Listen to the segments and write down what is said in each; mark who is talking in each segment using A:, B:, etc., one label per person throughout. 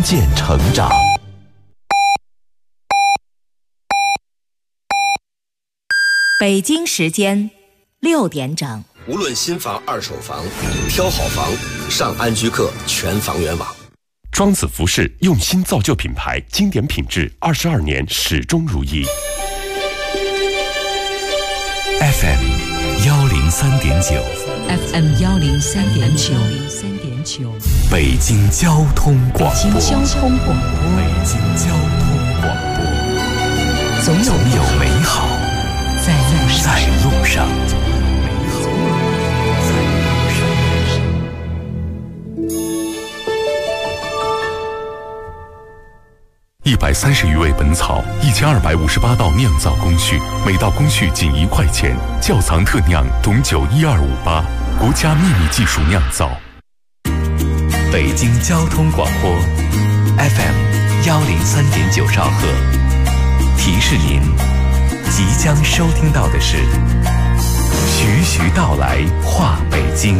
A: 渐成长。
B: 北京时间6点整。
C: 无论新房、二手房，挑好房，上安居客全房源网。
D: 庄子服饰用心造就品牌，经典品质，22年始终如一。
A: FM 103.9
E: FM 103.9
A: 北京交通广播。
E: 北京交通广播。
A: 北京交通广播。总有美好在路上。130余味本草，1258道酿造工序，每道工序仅1块钱。窖藏特酿董酒12588，国家秘密技术酿造。北京交通广播 FM 103.9兆赫，提示您，即将收听到的是徐徐道来话北京。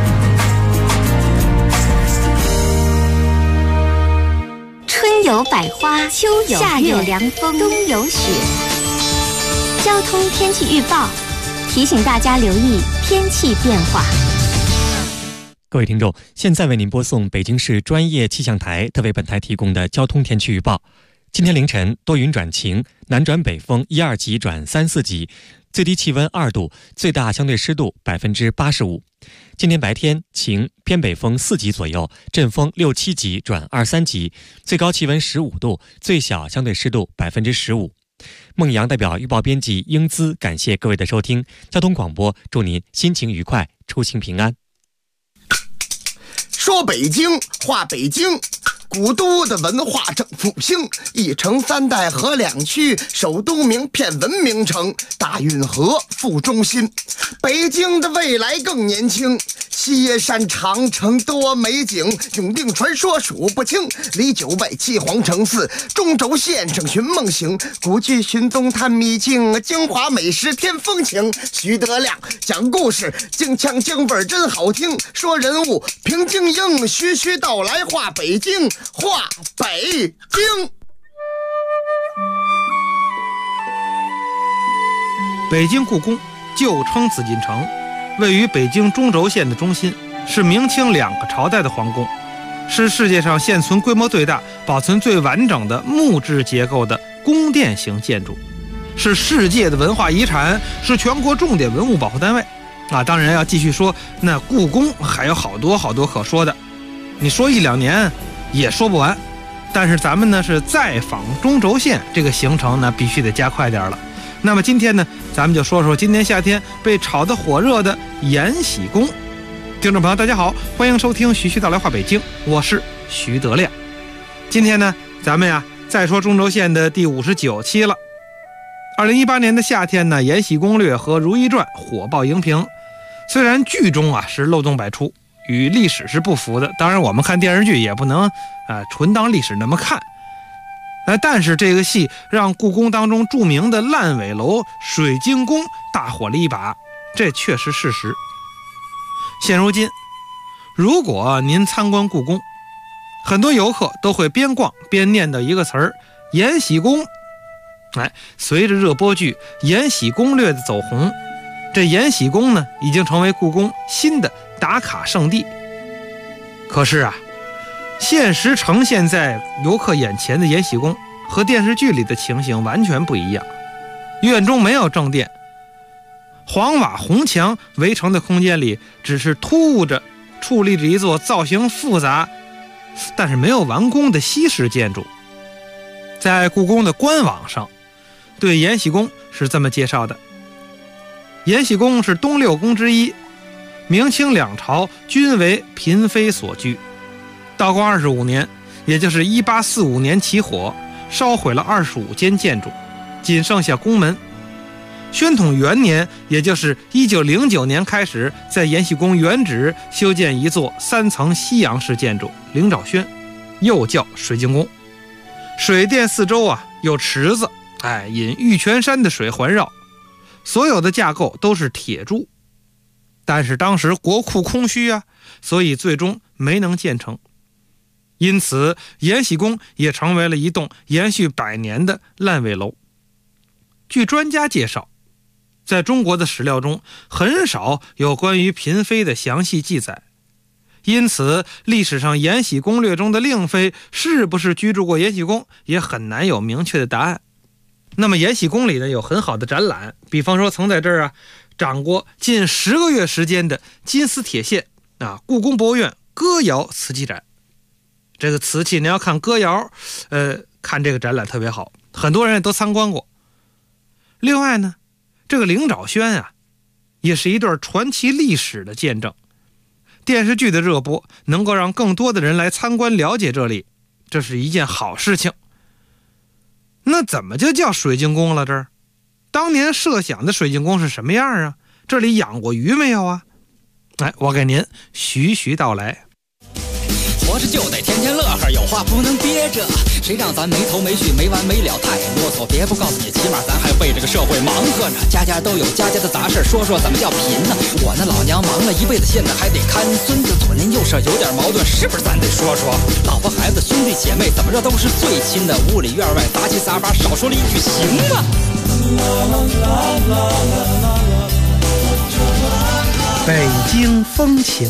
F: 春有百花，秋有夏有凉风，冬有雪。交通天气预报提醒大家留意天气变化。
G: 各位听众，现在为您播送北京市专业气象台特为本台提供的交通天气预报。今天凌晨多云转晴，南转北风1、2级转3、4级，最低气温2度，最大相对湿度85%。今天白天晴，偏北风4级左右，阵风6、7级转2、3级，最高气温15度，最小相对湿度15%。孟阳代表预报编辑英姿感谢各位的收听，交通广播祝您心情愉快，出行平安。
H: 说北京话北京，古都的文化正复兴，一城3代合2区，首都名片文明城，大运河副中心。北京的未来更年轻，西耶山长城多美景，永定传说数不清，离9外7皇城4，中轴线上寻梦行，古剧寻踪探秘境，京华美食添风情。徐德亮讲故事，京腔京味真好听，说人物评京英，徐徐道来话北京，话北京。
I: 北京故宫旧称紫禁城，位于北京中轴线的中心，是明清2个朝代的皇宫，是世界上现存规模最大、保存最完整的木质结构的宫殿型建筑，是世界的文化遗产，是全国重点文物保护单位。当然要继续说，那故宫还有好多可说的，你说1、2年也说不完。但是咱们呢是再访中轴线这个行程呢，必须得加快点了。那么今天呢，咱们就说说今年夏天被炒得火热的延禧宫。听众朋友大家好，欢迎收听徐徐道来话北京，我是徐德亮。今天呢，咱们再说中轴线的第59期了。2018年的夏天呢，《延禧攻略》和《如懿传》火爆荧屏，虽然剧中是漏洞百出，与历史是不符的，当然我们看电视剧也不能纯当历史那么看。但是这个戏让故宫当中著名的烂尾楼水晶宫大火了一把，这确实事实。现如今，如果您参观故宫，很多游客都会边逛边念叨一个词儿“延禧宫”。随着热播剧《延禧攻略》的走红，这延禧宫呢已经成为故宫新的打卡圣地。可是现实呈现在游客眼前的延禧宫和电视剧里的情形完全不一样。院中没有正殿，黄瓦红墙围成的空间里只是突兀着矗立着一座造型复杂但是没有完工的西式建筑。在故宫的官网上对延禧宫是这么介绍的：延禧宫是东6宫之一，明清2朝均为嫔妃所居。道光25年，也就是1845年起火，烧毁了25间建筑，仅剩下宫门。宣统元年，也就是1909年开始，在延禧宫原址修建一座3层西洋式建筑灵沼轩，又叫水晶宫。水殿四周有池子，引玉泉山的水环绕，所有的架构都是铁柱。但是当时国库空虚所以最终没能建成。 因此延禧宫也成为了一栋延续100年的烂尾楼。据专家介绍，在中国的史料中很少有关于嫔妃的详细记载，因此历史上延禧攻略中的令妃是不是居住过延禧宫也很难有明确的答案。那么延禧宫里呢有很好的展览，比方说曾在这儿展过近10个月时间的金丝铁线故宫博物院歌谣瓷器展。这个瓷器你要看歌谣看这个展览特别好，很多人也都参观过。另外呢，这个灵沼轩也是一段传奇历史的见证。电视剧的热播能够让更多的人来参观了解这里，这是一件好事情。那怎么就叫水晶宫了？这儿当年设想的水晶宫是什么样啊？这里养过鱼没有啊？我给您徐徐道来。
J: 活着就得天天乐呵，有话不能憋着，谁让咱没头没绪没完没了，太啰嗦。别不告诉你，起码咱还为这个社会忙活着，家家都有家家的杂事，说说怎么叫贫呢？我那老娘忙了一辈子，现在还得看孙子，左邻右舍有点矛盾，是不是咱得说说？老婆孩子兄弟姐妹怎么着都是最亲的，屋里院外杂七杂八，少说了一句行吗？
I: 北京风情。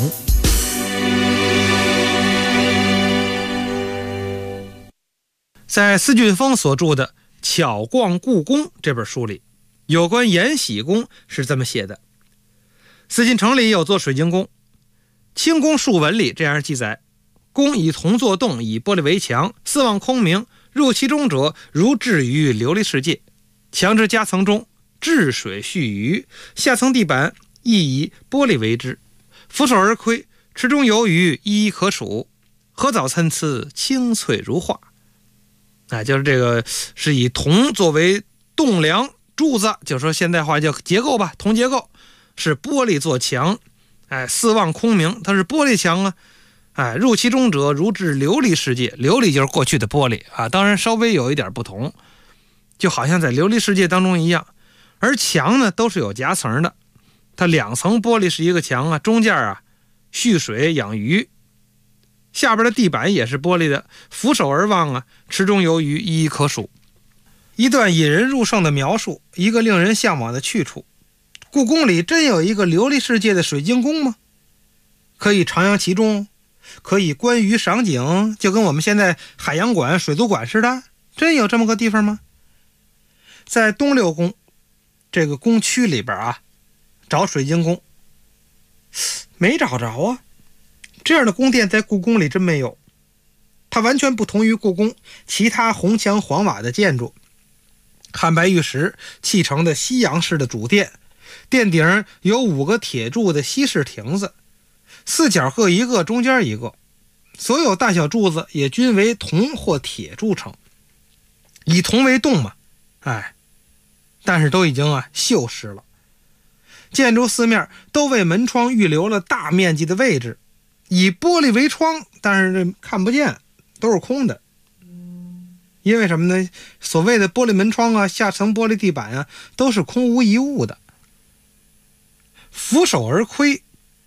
I: 在司俊峰所著的《巧逛故宫》这本书里，有关延禧宫是这么写的：紫禁城里有座水晶宫，清宫述文里这样记载：宫以铜做洞，以玻璃为墙，四望空明，入其中者如置于琉璃世界。墙之夹层中治水蓄鱼，下层地板亦以玻璃为之，俯首而窥，池中游鱼一一可数，河藻参差，清脆如画。就是这个是以铜作为栋梁柱子，就说现代话叫结构吧，铜结构，是玻璃做墙，四望空明，它是玻璃墙入其中者如置琉璃世界，琉璃就是过去的玻璃当然稍微有一点不同，就好像在琉璃世界当中一样。而墙呢都是有夹层的，它2层玻璃是一个墙中间蓄水养鱼，下边的地板也是玻璃的，俯首而望池中游鱼一一可数。一段引人入胜的描述，一个令人向往的去处。故宫里真有一个琉璃世界的水晶宫吗？可以徜徉其中，可以观鱼赏景，就跟我们现在海洋馆水族馆似的，真有这么个地方吗？在东六宫这个宫区里边找水晶宫没找着这样的宫殿在故宫里真没有。它完全不同于故宫其他红墙黄瓦的建筑，汉白玉石砌成的西洋式的主殿，殿顶有5个铁柱的西式亭子，4角各一个，中间一个，所有大小柱子也均为铜或铁铸成，以铜为栋嘛，但是都已经锈蚀了。建筑四面都为门窗预留了大面积的位置，以玻璃为窗，但是这看不见，都是空的。因为什么呢？所谓的玻璃门窗下层玻璃地板都是空无一物的。俯首而窥，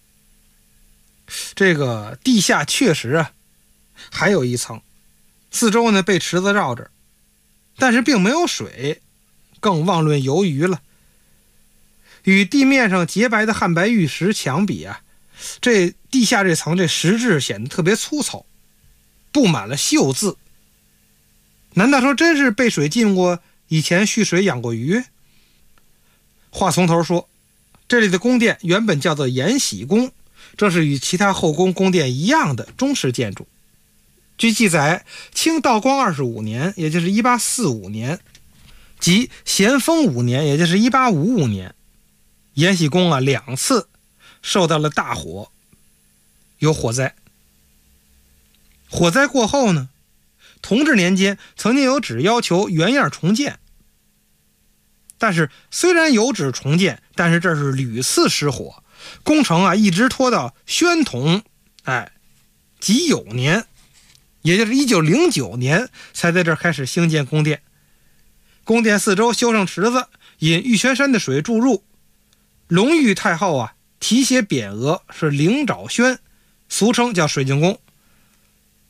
I: 这个地下确实还有一层，四周呢被池子绕着，但是并没有水，更妄论游鱼了。与地面上洁白的汉白玉石墙比这地下这层这石质显得特别粗糙，布满了锈渍。难道说真是被水浸过，以前蓄水养过鱼？话从头说，这里的宫殿原本叫做延禧宫，这是与其他后宫宫殿一样的中式建筑。据记载，清道光25年，也就是1845年，及咸丰5年，也就是1855年，延禧宫2次受到了大火，有火灾。火灾过后呢，同治年间曾经有旨要求原样重建，但是虽然有旨重建，但是这是屡次失火，工程一直拖到宣统己酉年，也就是1909年才在这儿开始兴建宫殿。宫殿四周修上池子，引玉泉山的水注入。隆裕太后题写匾额是灵沼轩，俗称叫水晶宫。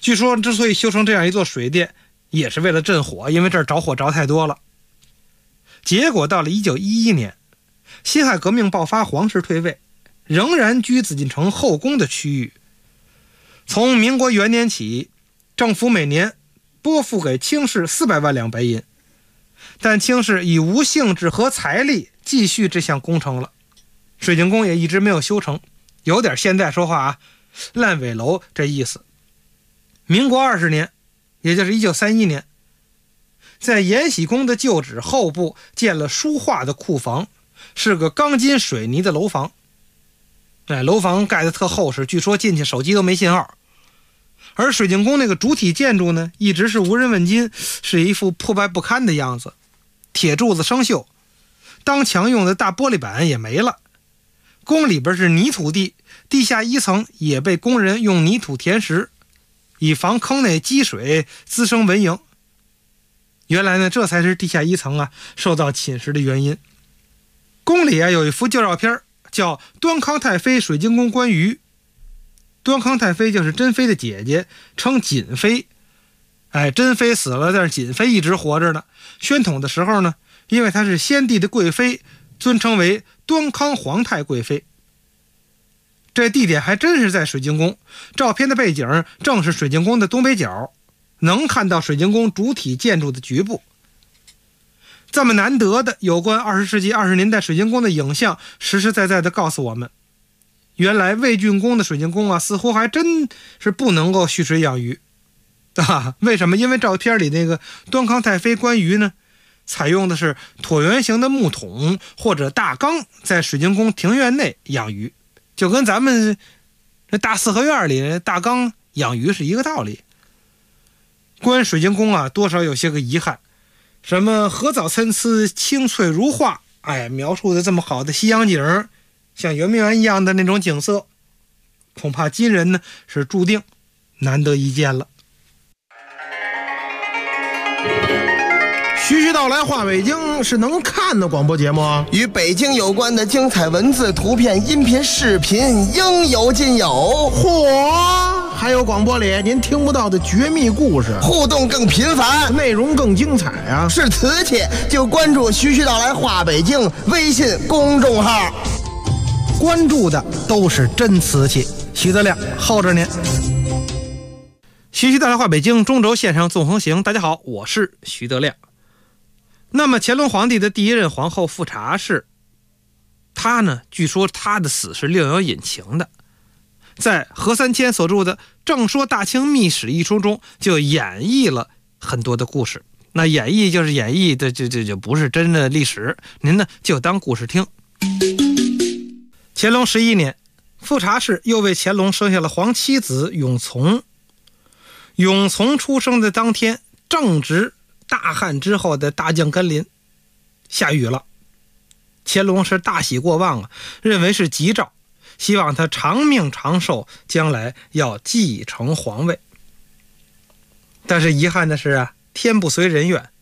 I: 据说之所以修成这样一座水殿，也是为了镇火，因为这儿着火着太多了。结果到了1911年，辛亥革命爆发，皇室退位，仍然居紫禁城后宫的区域。从民国元年起，政府每年拨付给清室400万两白银，但清室已无兴致和财力继续这项工程了，水晶宫也一直没有修成，有点现在说话啊，烂尾楼这意思。民国20年，也就是1931年，在延禧宫的旧址后部建了书画的库房，是个钢筋水泥的楼房。楼房盖得特厚实，据说进去手机都没信号。而水晶宫那个主体建筑呢，一直是无人问津，是一副破败不堪的样子，铁柱子生锈，当墙用的大玻璃板也没了。宫里边是泥土地，地下1层也被工人用泥土填实，以防坑内积水滋生蚊蝇。原来呢，这才是地下1层啊受到侵蚀的原因。宫里啊有一幅旧照片，叫端康太妃水晶宫观鱼。端康太妃就是珍妃的姐姐，称瑾妃。珍妃死了，但是瑾妃一直活着呢。宣统的时候呢，因为她是先帝的贵妃，尊称为端康皇太贵妃。这地点还真是在水晶宫，照片的背景正是水晶宫的东北角，能看到水晶宫主体建筑的局部。这么难得的有关20世纪20年代水晶宫的影像，实实在在的告诉我们，原来魏竣宫的水晶宫啊，似乎还真是不能够蓄水养鱼为什么？因为照片里那个端康太妃观鱼呢，采用的是椭圆形的木桶或者大缸，在水晶宫庭院内养鱼，就跟咱们这大四合院里大缸养鱼是一个道理。观水晶宫啊，多少有些个遗憾，什么荷藻参差，青翠如画，描述的这么好的西洋景，像圆明园一样的那种景色，恐怕今人呢是注定难得一见了。
E: 徐徐道来话北京是能看的广播节目，
H: 与北京有关的精彩文字、图片、音频、视频应有尽有。
E: 嚯！还有广播里您听不到的绝密故事，
H: 互动更频繁，
E: 内容更精彩啊！
H: 是瓷器就关注徐徐道来话北京微信公众号，
I: 关注的都是真瓷器。徐德亮候着您。徐徐道来话北京中轴线上纵横行，大家好，我是徐德亮。那么乾隆皇帝的第一任皇后富察氏，她呢，据说她的死是另有隐情的。在何三千所著的《正说大清秘史》一书中，就演绎了很多的故事。那演绎就是演绎的，就不是真的历史，您呢就当故事听。乾隆11年，富察氏又为乾隆生下了皇七子永琮。永琮出生的当天，正值大旱之后的大降甘霖，下雨了。乾隆是大喜过望啊，认为是吉兆，希望他长命长寿，将来要继承皇位。但是遗憾的是啊，天不随人愿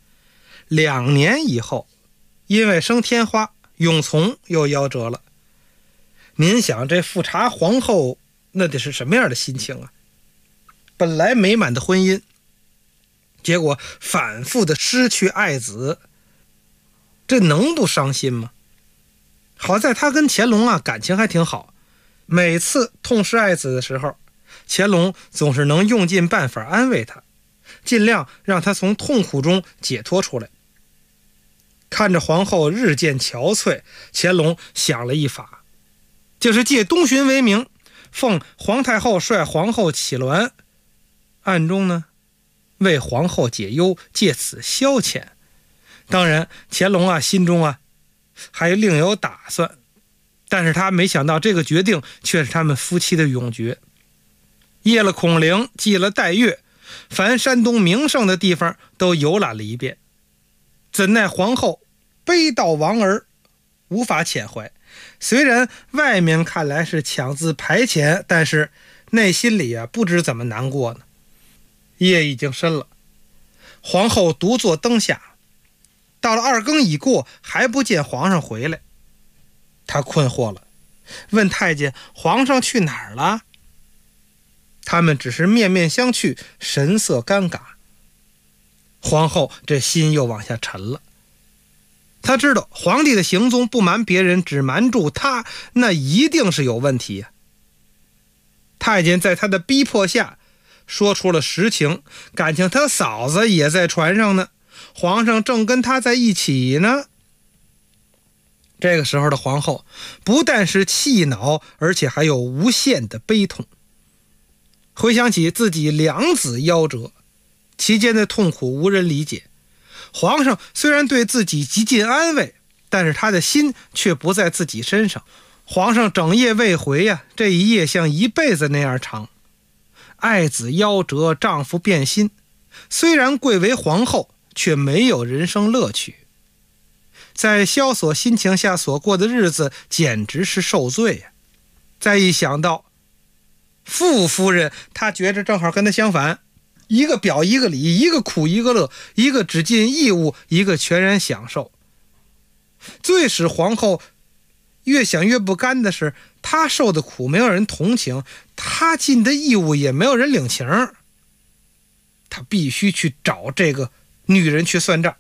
I: ，2年以后，因为生天花，永琮又夭折了。您想这富察皇后那得是什么样的心情啊？本来美满的婚姻，结果反复的失去爱子，这能不伤心吗？好在他跟乾隆啊感情还挺好，每次痛失爱子的时候，乾隆总是能用尽办法安慰他，尽量让他从痛苦中解脱出来。看着皇后日渐憔悴，乾隆想了一法，就是借东巡为名，奉皇太后率皇后起銮，暗中呢为皇后解忧，借此消遣。当然乾隆啊心中啊还另有打算，但是他没想到这个决定却是他们夫妻的永诀。谒了孔陵，祭了代月，凡山东名胜的地方都游览了一遍。怎奈皇后悲悼亡儿，无法遣怀。虽然外面看来是强自排遣，但是内心里啊不知怎么难过呢。夜已经深了，皇后独坐灯下，到了2更已过，还不见皇上回来。她困惑了，问太监：皇上去哪儿了？ 他们只是面面相觑，神色尴尬。皇后这心又往下沉了。她知道皇帝的行踪不瞒别人，只瞒住她，那一定是有问题呀。太监在他的逼迫下说出了实情，感情他嫂子也在船上呢，皇上正跟他在一起呢。这个时候的皇后不但是气恼，而且还有无限的悲痛。回想起自己两子夭折，其间的痛苦无人理解。皇上虽然对自己极尽安慰，但是他的心却不在自己身上。皇上整夜未回呀，这一夜像一辈子那样长。爱子夭折，丈夫变心，虽然贵为皇后，却没有人生乐趣。在萧索心情下所过的日子简直是受罪呀。再一想到傅夫人，她觉着正好跟她相反，一个表一个里，一个苦一个乐，一个只尽义务，一个全然享受。最使皇后越想越不甘的是，她受的苦没有人同情，她尽的义务也没有人领情，她必须去找这个女人去算账。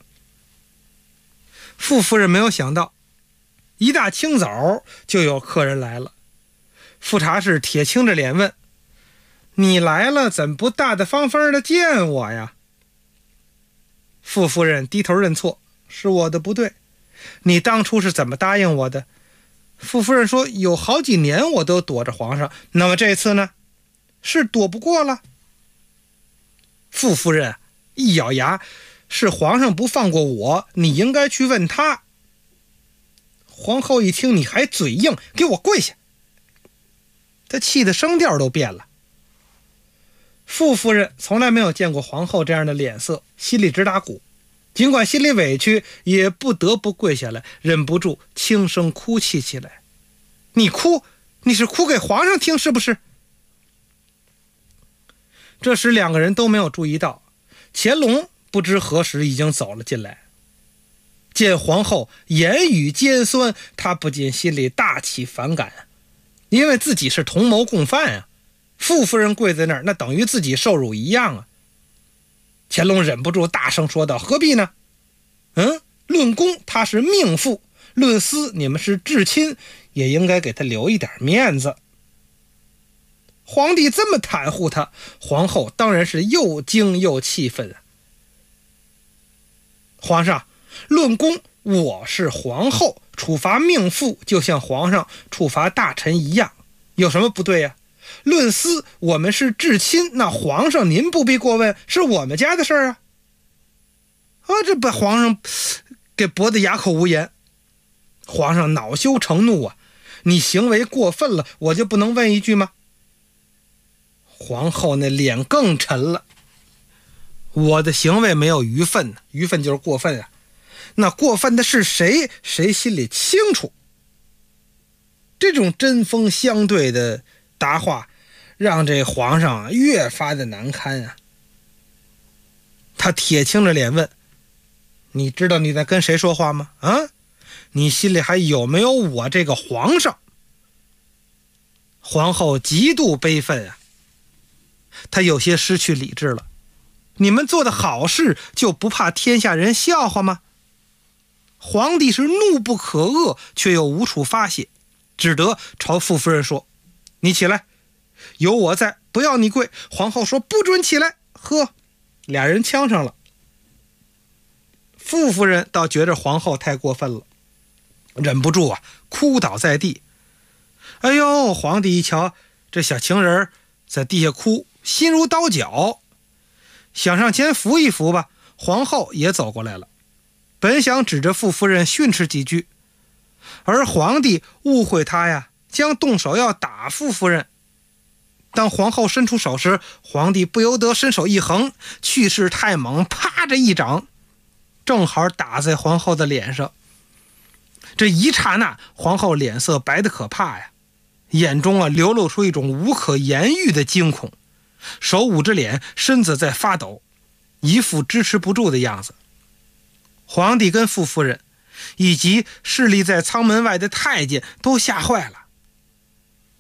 I: 傅夫人没有想到，一大清早就有客人来了。富察氏铁青着脸问：“你来了，怎不大大方方的见我呀？”傅夫人低头认错：“是我的不对，你当初是怎么答应我的？”傅夫人说：“有好几年我都躲着皇上，那么这次呢？是躲不过了。”傅夫人一咬牙：“是皇上不放过我，你应该去问他。”皇后一听：“你还嘴硬，给我跪下！”她气得声调都变了。傅夫人从来没有见过皇后这样的脸色，心里直打鼓，尽管心里委屈，也不得不跪下来，忍不住轻声哭泣起来。“你哭？你是哭给皇上听是不是？”这时两个人都没有注意到，乾隆不知何时已经走了进来。见皇后言语尖酸，他不禁心里大起反感，因为自己是同谋共犯啊。傅夫人跪在那儿，那等于自己受辱一样啊。乾隆忍不住大声说道：“何必呢？论公他是命妇，论私你们是至亲，也应该给他留一点面子。”皇帝这么袒护他，皇后当然是又惊又气愤啊。“皇上，论公我是皇后，处罚命妇就像皇上处罚大臣一样，有什么不对呀？论私我们是至亲，那皇上您不必过问，是我们家的事儿啊。”这把皇上给驳得哑口无言。皇上恼羞成怒啊：“你行为过分了，我就不能问一句吗？”皇后那脸更沉了：“我的行为没有愚愤，愚愤就是过分啊。那过分的是谁，谁心里清楚。”这种针锋相对的答话让这皇上越发的难堪啊。他铁青着脸问：“你知道你在跟谁说话吗？你心里还有没有我这个皇上？”皇后极度悲愤啊，她有些失去理智了。你们做的好事就不怕天下人笑话吗？皇帝是怒不可遏，却又无处发泄，只得朝傅夫人说：“你起来，有我在，不要你跪。”皇后说：“不准起来。”俩人呛上了。傅夫人倒觉着皇后太过分了，忍不住哭倒在地。哎呦，皇帝一瞧这小情人在地下哭，心如刀绞，想上前扶一扶吧。皇后也走过来了，本想指着傅夫人训斥几句，而皇帝误会他呀，将动手要打傅夫人。当皇后伸出手时，皇帝不由得伸手一横，气势太猛，啪着一掌，正好打在皇后的脸上。这一刹那，皇后脸色白得可怕呀，眼中流露出一种无可言喻的惊恐，手捂着脸，身子在发抖，一副支持不住的样子。皇帝跟傅夫人以及侍立在舱门外的太监都吓坏了。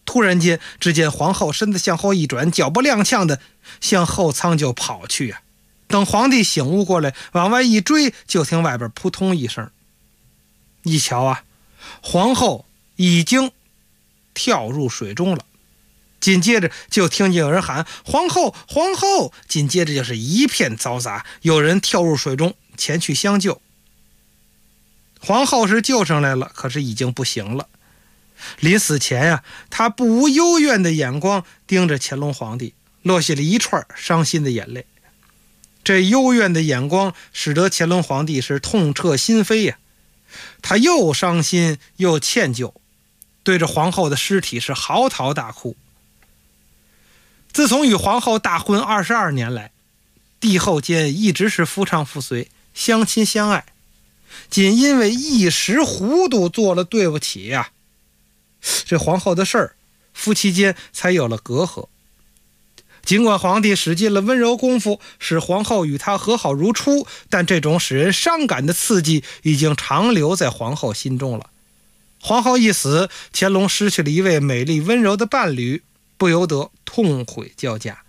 I: 突然间，只见皇后身子向后一转，脚步踉跄的向后舱就跑去啊！等皇帝醒悟过来，往外一追，就听外边扑通一声，一瞧啊，皇后已经跳入水中了。紧接着就听见有人喊皇后皇后，紧接着就是一片嘈杂，有人跳入水中前去相救。皇后是救上来了，可是已经不行了。临死前呀，她不无幽怨的眼光盯着乾隆皇帝，落下了一串伤心的眼泪。这幽怨的眼光使得乾隆皇帝是痛彻心扉呀，他又伤心又歉疚，对着皇后的尸体是嚎啕大哭。自从与皇后大婚22年来，帝后间一直是夫唱妇随，相亲相爱，仅因为一时糊涂做了对不起呀，这皇后的事儿，夫妻间才有了隔阂。尽管皇帝使尽了温柔功夫，使皇后与他和好如初，但这种使人伤感的刺激已经长留在皇后心中了。皇后一死，乾隆失去了一位美丽温柔的伴侣，不由得痛悔交加。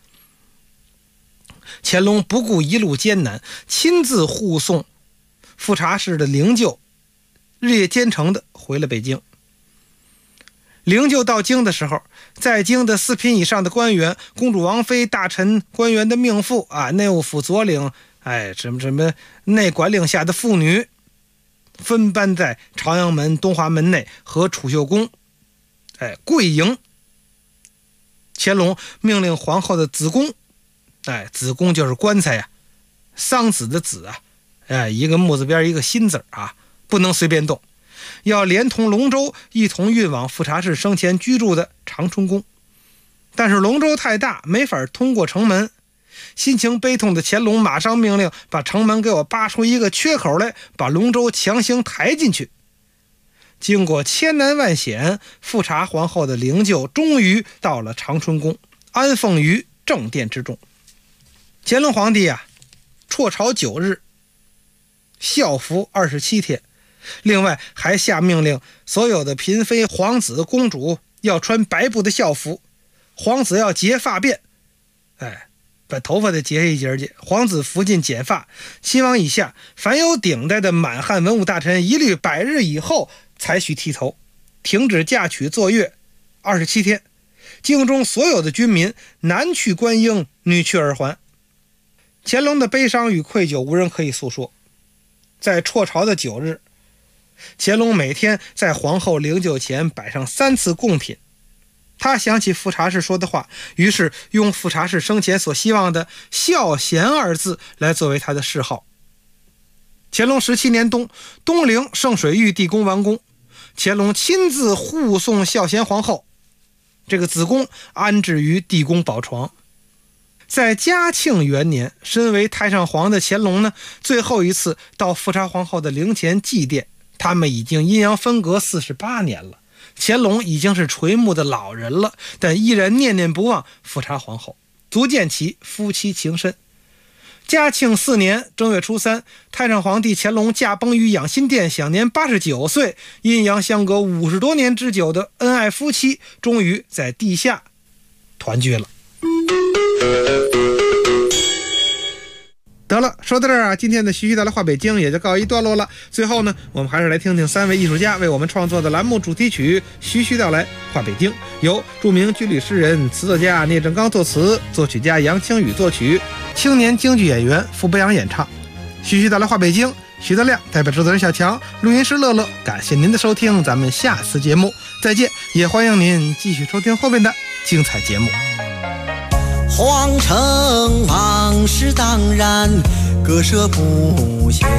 I: 乾隆不顾一路艰难，亲自护送富察氏的灵柩日夜兼程的回了北京。灵柩到京的时候，在京的4品以上的官员，公主王妃、大臣官员的命妇啊，内务府左领，什么内管领下的妇女，分班在朝阳门、东华门内和储秀宫跪迎。乾隆命令皇后的子宫，子宫就是棺材呀，桑子的子啊，一个木字边一个心字啊，不能随便动，要连同龙舟一同运往富察氏生前居住的长春宫。但是龙舟太大，没法通过城门。心情悲痛的乾隆马上命令把城门给我扒出一个缺口来，把龙舟强行抬进去。经过千难万险，富察皇后的灵柩终于到了长春宫，安奉于正殿之中。乾隆皇帝啊，辍朝9日，孝服27天，另外还下命令，所有的嫔妃、皇子、公主要穿白布的孝服，皇子要结发辫，把头发得结一截去，皇子服尽剪发。亲王以下凡有顶戴的满汉文武大臣，一律100日以后才许剃头，停止嫁娶坐月27天。京中所有的军民，男去观莺，女去耳环。乾隆的悲伤与愧疚无人可以诉说。在辍朝的9日，乾隆每天在皇后灵柩前摆上3次贡品。他想起富察氏说的话，于是用富察氏生前所希望的孝贤2字来作为他的谥号。乾隆17年冬，东陵圣水御地宫完工，乾隆亲自护送孝贤皇后，这个子宫安置于地宫宝床。在嘉庆元年，身为太上皇的乾隆呢，最后一次到富察皇后的灵前祭奠。他们已经阴阳分隔48年了，乾隆已经是垂暮的老人了，但依然念念不忘富察皇后，足见其夫妻情深。嘉庆4年正月初3，太上皇帝乾隆驾崩于养心殿，享年89岁。阴阳相隔50多年之久的恩爱夫妻，终于在地下团聚了。得了，说到这儿啊，今天的徐徐道来话北京也就告一段落了。最后呢，我们还是来听听3位艺术家为我们创作的栏目主题曲《徐徐道来话北京》，由著名军旅诗人、词作家聂正刚作词，作曲家杨清宇作曲，青年京剧演员傅博阳演唱。徐徐道来话北京，徐德亮代表制作人小强，录音师乐乐，感谢您的收听，咱们下次节目再见，也欢迎您继续收听后面的精彩节目。
K: 皇城往事当然割舍不下，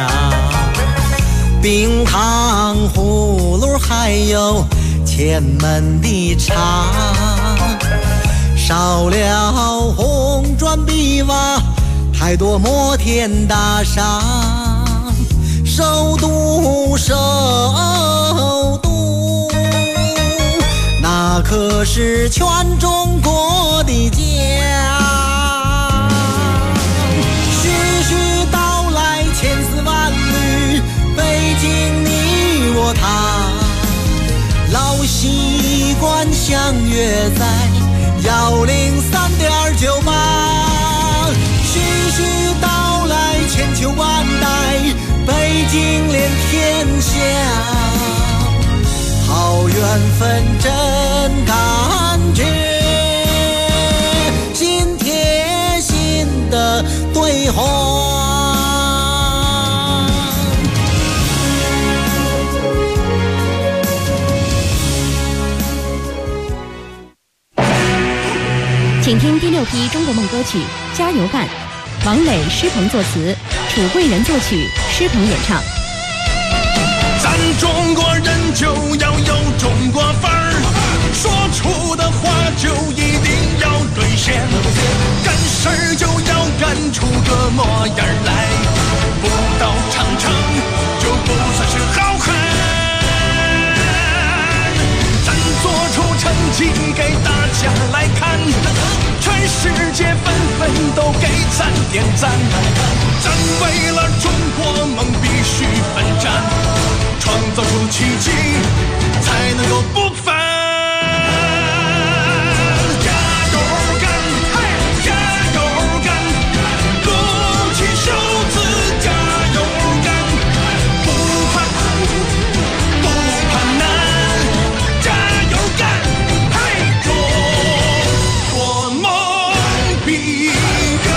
K: 冰糖葫芦还有前门的茶，少了红砖碧瓦，太多摩天大厦，首都那可是全中国的家。徐徐道来千丝万缕，北京你我他，老习惯相却在103.98，徐徐道来，千秋万代，北京连天下，好缘分真感觉，心贴心的对话。
L: 请听第6批中国梦歌曲《加油干》，王磊、施鹏作词，楚贵人作曲，施鹏演唱。
M: 咱中国人就要有中国范儿，说出的话就一定要兑现，干事儿就要干出个模样来，不到长城就不算是好汉。咱做出成绩给大家来看，全世界纷纷都给咱点赞，咱为了中国梦必须奋战，创造出奇迹才能够不凡。加油干，嘿，加油干，鼓起袖子加油干，不怕苦，不怕难，加油干，嘿，中国梦必圆。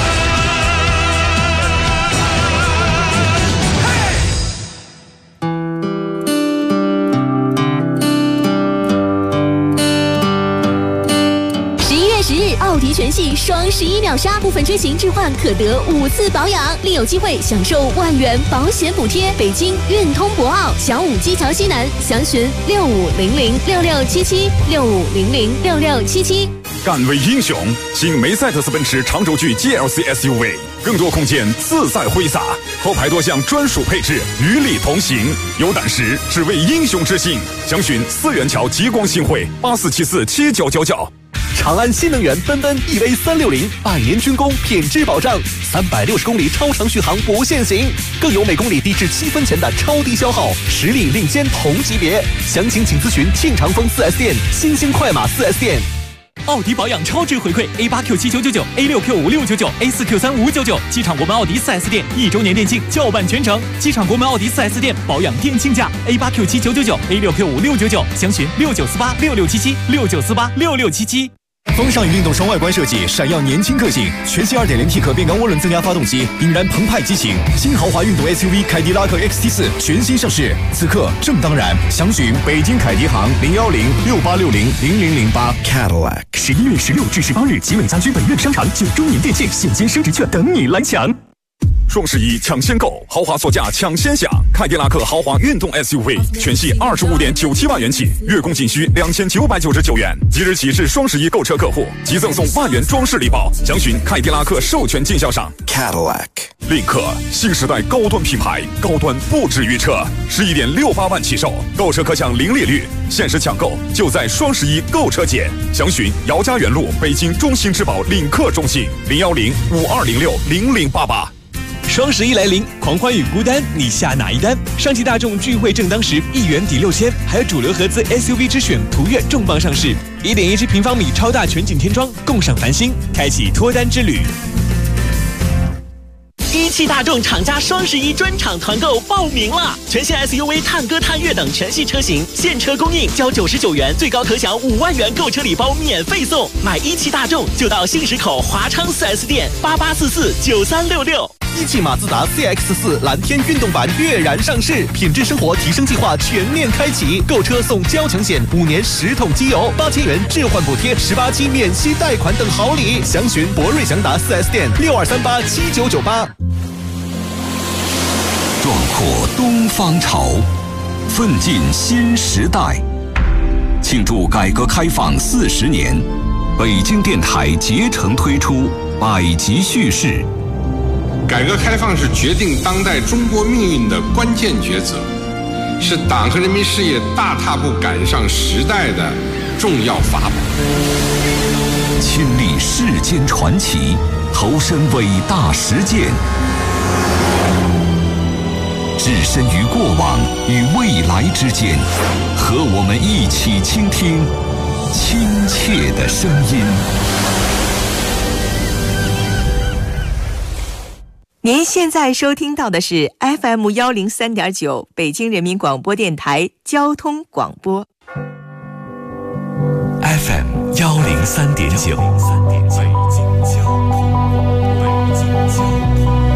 N: 奥迪全系双11秒杀，部分车型置换可得5次保养，另有机会享受万元保险补贴。北京运通博奥小武基桥西南，详询65006677 65006677。
O: 敢为英雄，新梅赛德斯奔驰长轴距 GLC SUV， 更多空间自在挥洒，后排多项专属配置与你同行。有胆识，只为英雄之心。详询4元桥极光新会84747999。
P: 长安新能源奔奔 EV360，100年军工品质保障，360公里超长续航不限行，更有每公里低至7分钱的超低消耗，实力领先同级别。详情请咨询庆长丰 4S 店、新兴快马 4S 店。
Q: 奥迪保养超值回馈 A8Q7999、A6Q5699、A4Q3599，机场国门奥迪 4S 店1周年店庆叫办全程，机场国门奥迪 4S 店保养店庆价 A8Q7999、A6Q5699，详询69486677 69486677。
R: 风尚运动双外观设计，闪耀年轻个性。全新 2.0T 可变缸涡轮增压发动机，引燃澎湃激情。新豪华运动 SUV 凯迪拉克 XT4 全新上市，此刻正当然。详询北京凯迪行01068600008。Cadillac。11月16至18日，集美家居本院商场9周年店庆，现金升值券等你来抢。
O: 双11抢先购，豪华座驾抢先享。凯迪拉克豪华运动 SUV 全系25.97万元起，月供仅需2999元。即日起至双11购车客户，即赠送万元装饰礼包。详询凯迪拉克授权经销商
P: Cadillac。
O: 领克新时代高端品牌，高端不止于车，11.68万起售，购车可享零利率，限时抢购就在双11购车节。详询姚家园路北京中心之宝领克中心01052060088。
S: 双11来临，狂欢与孤单，你下哪一单？上汽大众聚会正当时，1元抵6000，还有主流合资 SUV 之选途岳重磅上市，1.17平方米超大全景天窗，共赏繁星，开启脱单之旅。
T: 一汽大众厂家双11专场团购报名了，全新 SUV 探歌、探岳等全系车型现车供应，交99元，最高可享5万元购车礼包免费送。买一汽大众就到新石口华昌 4S 店88449366。
P: 一汽马自达 CX-4 蓝天运动版跃然上市，品质生活提升计划全面开启，购车送交强险，5年10桶机油，8000元置换补贴，18期免息贷款等好礼。详询博瑞祥达 4S 店62387998。
A: 壮阔东方潮，奋进新时代。庆祝改革开放40年，北京电台竭诚推出百集叙事。
U: 改革开放是决定当代中国命运的关键抉择，是党和人民事业大踏步赶上时代的重要法宝。
A: 亲历世间传奇，投身伟大实践，置身于过往与未来之间，和我们一起倾听
R: 亲切的声音。
B: 您现在收听到的是 FM 103.9北京人民广播电台交通广播。
R: FM 103.9